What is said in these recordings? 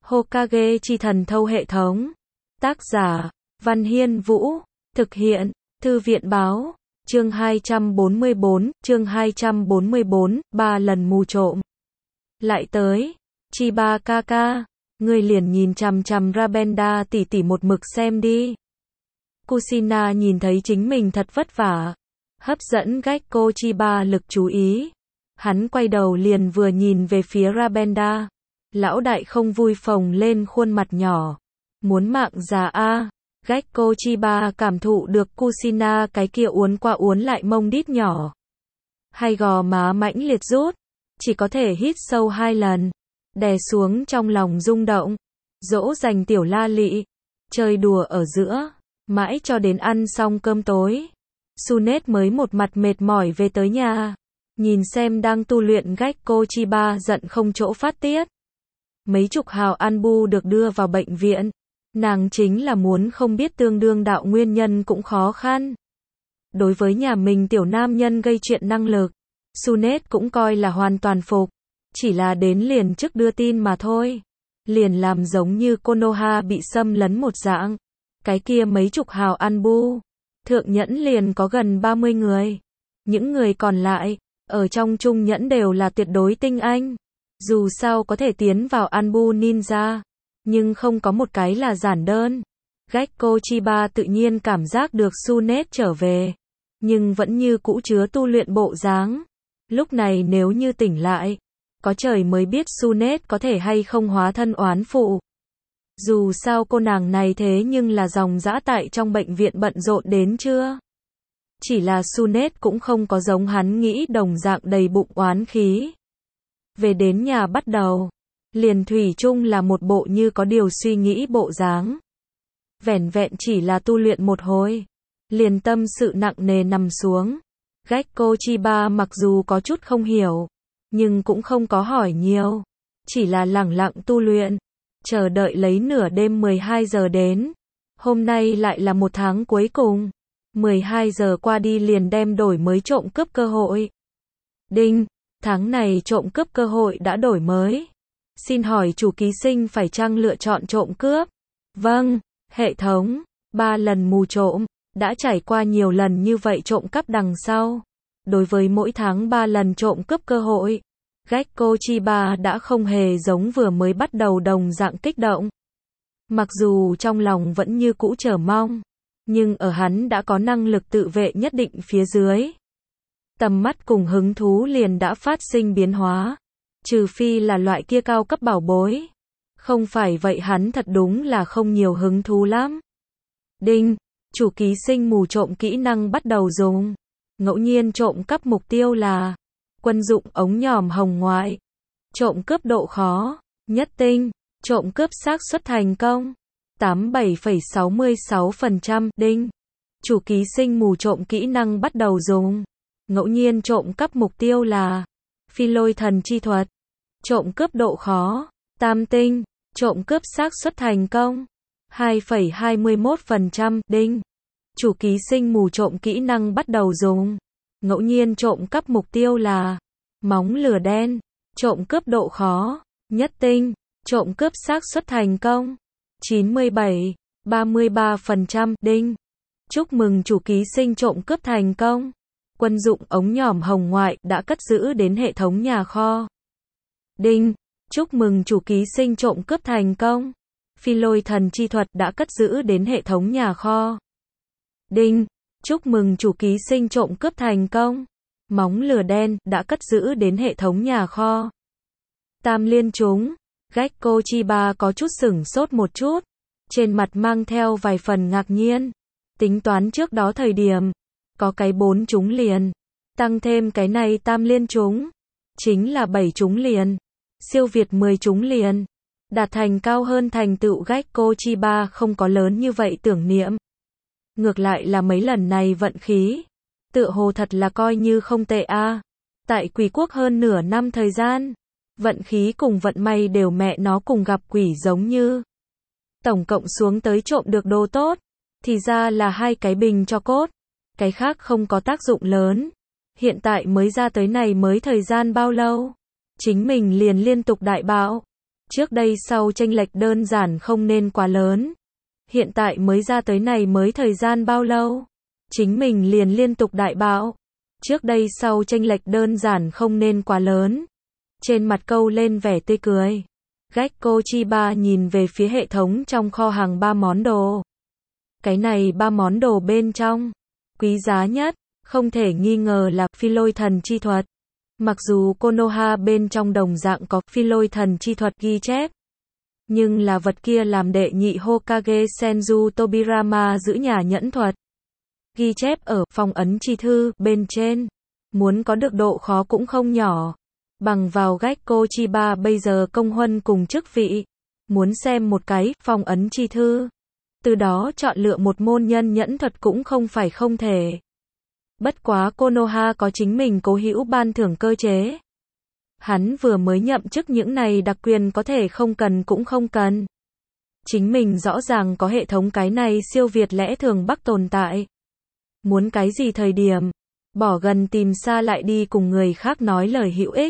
Hokage chi thần thâu hệ thống. Tác giả, Văn Hiên Vũ. Thực hiện, Thư viện báo. Chương 244, 3 lần mù trộm. Lại tới, Chiba Kaka, ngươi liền nhìn chằm chằm Rabenda tỷ tỷ một mực xem đi. Kushina nhìn thấy chính mình thật vất vả, hấp dẫn Gekko Chiba lực chú ý. Hắn quay đầu liền vừa nhìn về phía Rabenda. Lão đại không vui phồng lên khuôn mặt nhỏ. Muốn mạng già a. Gekko Chiba cảm thụ được Kushina cái kia uốn qua uốn lại mông đít nhỏ. Hai gò má mãnh liệt rút. Chỉ có thể hít sâu 2 lần. Đè xuống trong lòng rung động. Dỗ dành tiểu la lị. Chơi đùa ở giữa. Mãi cho đến ăn xong cơm tối. Sunet mới một mặt mệt mỏi về tới nhà. Nhìn xem đang tu luyện Gekko Chiba giận không chỗ phát tiết. Mấy chục hào Anbu được đưa vào bệnh viện. Nàng chính là muốn không biết tương đương đạo nguyên nhân cũng khó khăn. Đối với nhà mình tiểu nam nhân gây chuyện năng lực, Sunet cũng coi là hoàn toàn phục. Chỉ là đến liền trước đưa tin mà thôi. Liền làm giống như Konoha bị xâm lấn một dạng. Cái kia mấy chục hào Anbu. Thượng nhẫn liền có gần 30 người. Những người còn lại, ở trong trung nhẫn đều là tuyệt đối tinh anh. Dù sao có thể tiến vào Anbu Ninja. Nhưng không có một cái là giản đơn. Gekko Chiba tự nhiên cảm giác được Sunet trở về. Nhưng vẫn như cũ chứa tu luyện bộ dáng. Lúc này nếu như tỉnh lại, có trời mới biết Sunet có thể hay không hóa thân oán phụ. Dù sao cô nàng này thế nhưng là dòng dã tại trong bệnh viện bận rộn đến chưa. Chỉ là Sunet cũng không có giống hắn nghĩ đồng dạng đầy bụng oán khí. Về đến nhà bắt đầu. Liền thủy chung là một bộ như có điều suy nghĩ bộ dáng. Vẻn vẹn chỉ là tu luyện một hồi. Liền tâm sự nặng nề nằm xuống. Gekko Chiba mặc dù có chút không hiểu. Nhưng cũng không có hỏi nhiều. Chỉ là lẳng lặng tu luyện. Chờ đợi lấy nửa đêm 12 giờ đến. Hôm nay lại là một tháng cuối cùng. 12 giờ qua đi liền đem đổi mới trộm cướp cơ hội. Đinh, tháng này trộm cướp cơ hội đã đổi mới. Xin hỏi chủ ký sinh phải chăng lựa chọn trộm cướp? Vâng, hệ thống, 3 lần mù trộm, đã trải qua nhiều lần như vậy trộm cắp đằng sau. Đối với mỗi tháng 3 lần trộm cướp cơ hội, Gekko Chiba đã không hề giống vừa mới bắt đầu đồng dạng kích động. Mặc dù trong lòng vẫn như cũ chờ mong, nhưng ở hắn đã có năng lực tự vệ nhất định phía dưới. Tầm mắt cùng hứng thú liền đã phát sinh biến hóa. Trừ phi là loại kia cao cấp bảo bối. Không phải vậy hắn thật đúng là không nhiều hứng thú lắm. Đinh, chủ ký sinh mù trộm kỹ năng bắt đầu dùng. Ngẫu nhiên trộm cắp mục tiêu là quân dụng ống nhòm hồng ngoại. Trộm cướp độ khó, nhất tinh. Trộm cướp xác suất thành công 87,66%. Đinh, chủ ký sinh mù trộm kỹ năng bắt đầu dùng. Ngẫu nhiên trộm cắp mục tiêu là phi lôi thần chi thuật. Trộm cướp độ khó, tam tinh. Trộm cướp xác suất thành công 2,21%. Đinh, chủ ký sinh mù trộm kỹ năng bắt đầu dùng. Ngẫu nhiên trộm cắp mục tiêu là móng lửa đen. Trộm cướp độ khó, nhất tinh. Trộm cướp xác suất thành công 97,33%. Đinh, chúc mừng chủ ký sinh trộm cướp thành công. Quân dụng ống nhòm hồng ngoại đã cất giữ đến hệ thống nhà kho. Đinh, chúc mừng chủ ký sinh trộm cướp thành công. Phi lôi thần chi thuật đã cất giữ đến hệ thống nhà kho. Đinh, chúc mừng chủ ký sinh trộm cướp thành công. Móng lửa đen đã cất giữ đến hệ thống nhà kho. Tam liên trúng. Gekko Chiba có chút sửng sốt một chút. Trên mặt mang theo vài phần ngạc nhiên. Tính toán trước đó thời điểm. Có cái 4 trúng liền. Tăng thêm cái này tam liên trúng. Chính là 7 trúng liền. Siêu việt 10 trúng liền. Đạt thành cao hơn thành tựu Gekko Chiba không có lớn như vậy tưởng niệm. Ngược lại là mấy lần này vận khí. Tựa hồ thật là coi như không tệ a. Tại quỷ quốc hơn nửa năm thời gian. Vận khí cùng vận may đều mẹ nó cùng gặp quỷ giống như. Tổng cộng xuống tới trộm được đồ tốt. Thì ra là 2 cái bình cho cốt. Cái khác không có tác dụng lớn. Hiện tại mới ra tới này mới thời gian bao lâu. Chính mình liền liên tục đại bạo. Trước đây sau chênh lệch đơn giản không nên quá lớn. Hiện tại mới ra tới này mới thời gian bao lâu? Chính mình liền liên tục đại bạo. Trước đây sau chênh lệch đơn giản không nên quá lớn. Trên mặt câu lên vẻ tươi cười. Gekko Chiba nhìn về phía hệ thống trong kho hàng 3 món đồ. Cái này 3 món đồ bên trong, quý giá nhất, không thể nghi ngờ là phi lôi thần chi thuật. Mặc dù Konoha bên trong đồng dạng có phi lôi thần chi thuật ghi chép, nhưng là vật kia làm đệ nhị Hokage Senju Tobirama giữ nhà nhẫn thuật. Ghi chép ở phong ấn chi thư bên trên. Muốn có được độ khó cũng không nhỏ. Bằng vào Gekko Chiba bây giờ công huân cùng chức vị. Muốn xem một cái phong ấn chi thư. Từ đó chọn lựa một môn nhân nhẫn thuật cũng không phải không thể. Bất quá Konoha có chính mình cố hữu ban thưởng cơ chế. Hắn vừa mới nhậm chức những này đặc quyền có thể không cần cũng không cần. Chính mình rõ ràng có hệ thống cái này siêu việt lẽ thường bắc tồn tại. Muốn cái gì thời điểm, bỏ gần tìm xa lại đi cùng người khác nói lời hữu ích.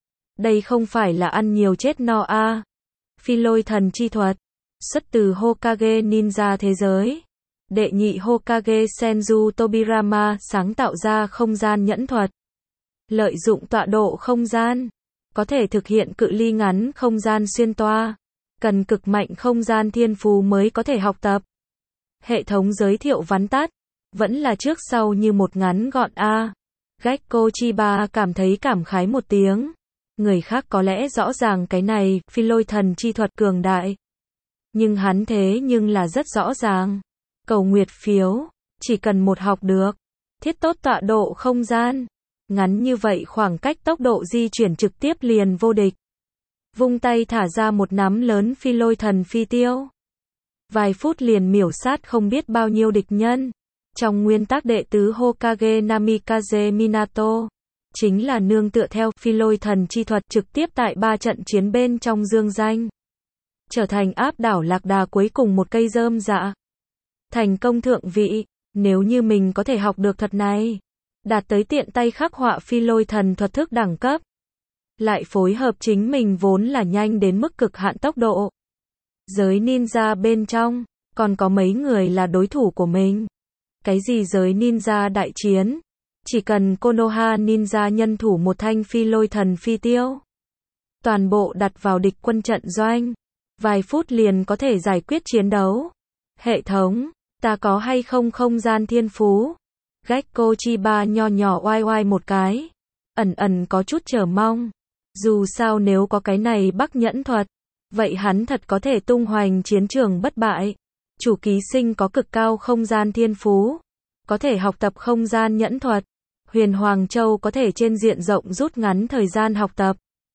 Đây không phải là ăn nhiều chết no a. Phi lôi thần chi thuật, xuất từ Hokage ninja thế giới. Đệ nhị Hokage Senju Tobirama sáng tạo ra không gian nhẫn thuật. Lợi dụng tọa độ không gian, có thể thực hiện cự ly ngắn không gian xuyên toa. Cần cực mạnh không gian thiên phú mới có thể học tập. Hệ thống giới thiệu vắn tắt, vẫn là trước sau như một ngắn gọn a. Gekko Chiba cảm thấy cảm khái một tiếng. Người khác có lẽ rõ ràng cái này, phi lôi thần chi thuật cường đại. Nhưng hắn thế nhưng là rất rõ ràng. Cầu nguyệt phiếu, chỉ cần một học được. Thiết tốt tọa độ không gian. Ngắn như vậy khoảng cách tốc độ di chuyển trực tiếp liền vô địch. Vung tay thả ra một nắm lớn phi lôi thần phi tiêu. Vài phút liền miểu sát không biết bao nhiêu địch nhân. Trong nguyên tắc đệ tứ Hokage Namikaze Minato, chính là nương tựa theo phi lôi thần chi thuật trực tiếp tại 3 trận chiến bên trong dương danh. Trở thành áp đảo lạc đà cuối cùng một cây rơm dạ. Thành công thượng vị, nếu như mình có thể học được thuật này, đạt tới tiện tay khắc họa phi lôi thần thuật thức đẳng cấp. Lại phối hợp chính mình vốn là nhanh đến mức cực hạn tốc độ. Giới ninja bên trong, còn có mấy người là đối thủ của mình. Cái gì giới ninja đại chiến? Chỉ cần Konoha ninja nhân thủ một thanh phi lôi thần phi tiêu. Toàn bộ đặt vào địch quân trận doanh. Vài phút liền có thể giải quyết chiến đấu. Hệ thống, ta có hay không không gian thiên phú? Gekko Chiba nho nhỏ oai oai một cái. Ẩn ẩn có chút chờ mong. Dù sao nếu có cái này Bắc nhẫn thuật, vậy hắn thật có thể tung hoành chiến trường bất bại. Chủ ký sinh có cực cao không gian thiên phú, có thể học tập không gian nhẫn thuật. Huyền Hoàng Châu có thể trên diện rộng rút ngắn thời gian học tập.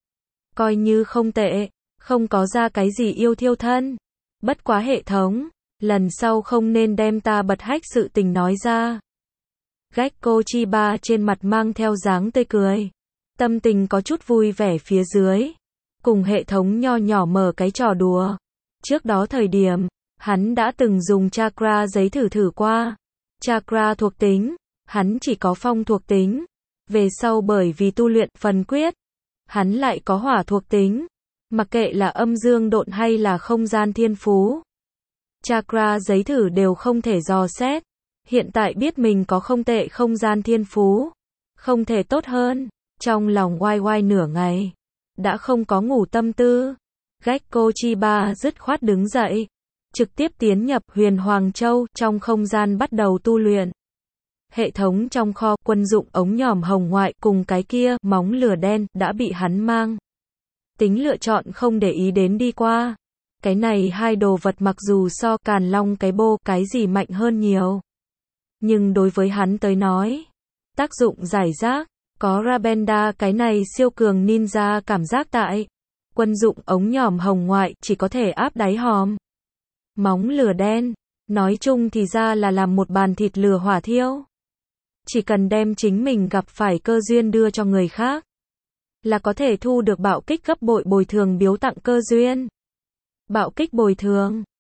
Coi như không tệ, không có ra cái gì yêu thiêu thân. Bất quá hệ thống, lần sau không nên đem ta bật hách sự tình nói ra. Gekko Chiba trên mặt mang theo dáng tươi cười. Tâm tình có chút vui vẻ phía dưới. Cùng hệ thống nho nhỏ mở cái trò đùa. Trước đó thời điểm, hắn đã từng dùng chakra giấy thử qua. Chakra thuộc tính, hắn chỉ có phong thuộc tính. Về sau bởi vì tu luyện phần quyết, hắn lại có hỏa thuộc tính. Mặc kệ là âm dương độn hay là không gian thiên phú. Chakra giấy thử đều không thể dò xét. Hiện tại biết mình có không tệ không gian thiên phú. Không thể tốt hơn. Trong lòng oai oai nửa ngày. Đã không có ngủ tâm tư. Gekko Chiba dứt khoát đứng dậy. Trực tiếp tiến nhập Huyền Hoàng Châu trong không gian bắt đầu tu luyện. Hệ thống trong kho quân dụng ống nhòm hồng ngoại cùng cái kia móng lửa đen đã bị hắn mang. Tính lựa chọn không để ý đến đi qua. Cái này hai đồ vật mặc dù so Càn Long cái bô cái gì mạnh hơn nhiều. Nhưng đối với hắn tới nói, tác dụng giải rác, có Rabenda cái này siêu cường ninja cảm giác tại. Quân dụng ống nhòm hồng ngoại chỉ có thể áp đáy hòm. Móng lửa đen, nói chung thì ra là làm một bàn thịt lửa hỏa thiêu. Chỉ cần đem chính mình gặp phải cơ duyên đưa cho người khác, là có thể thu được bạo kích gấp bội bồi thường biếu tặng cơ duyên. Bạo kích bồi thường,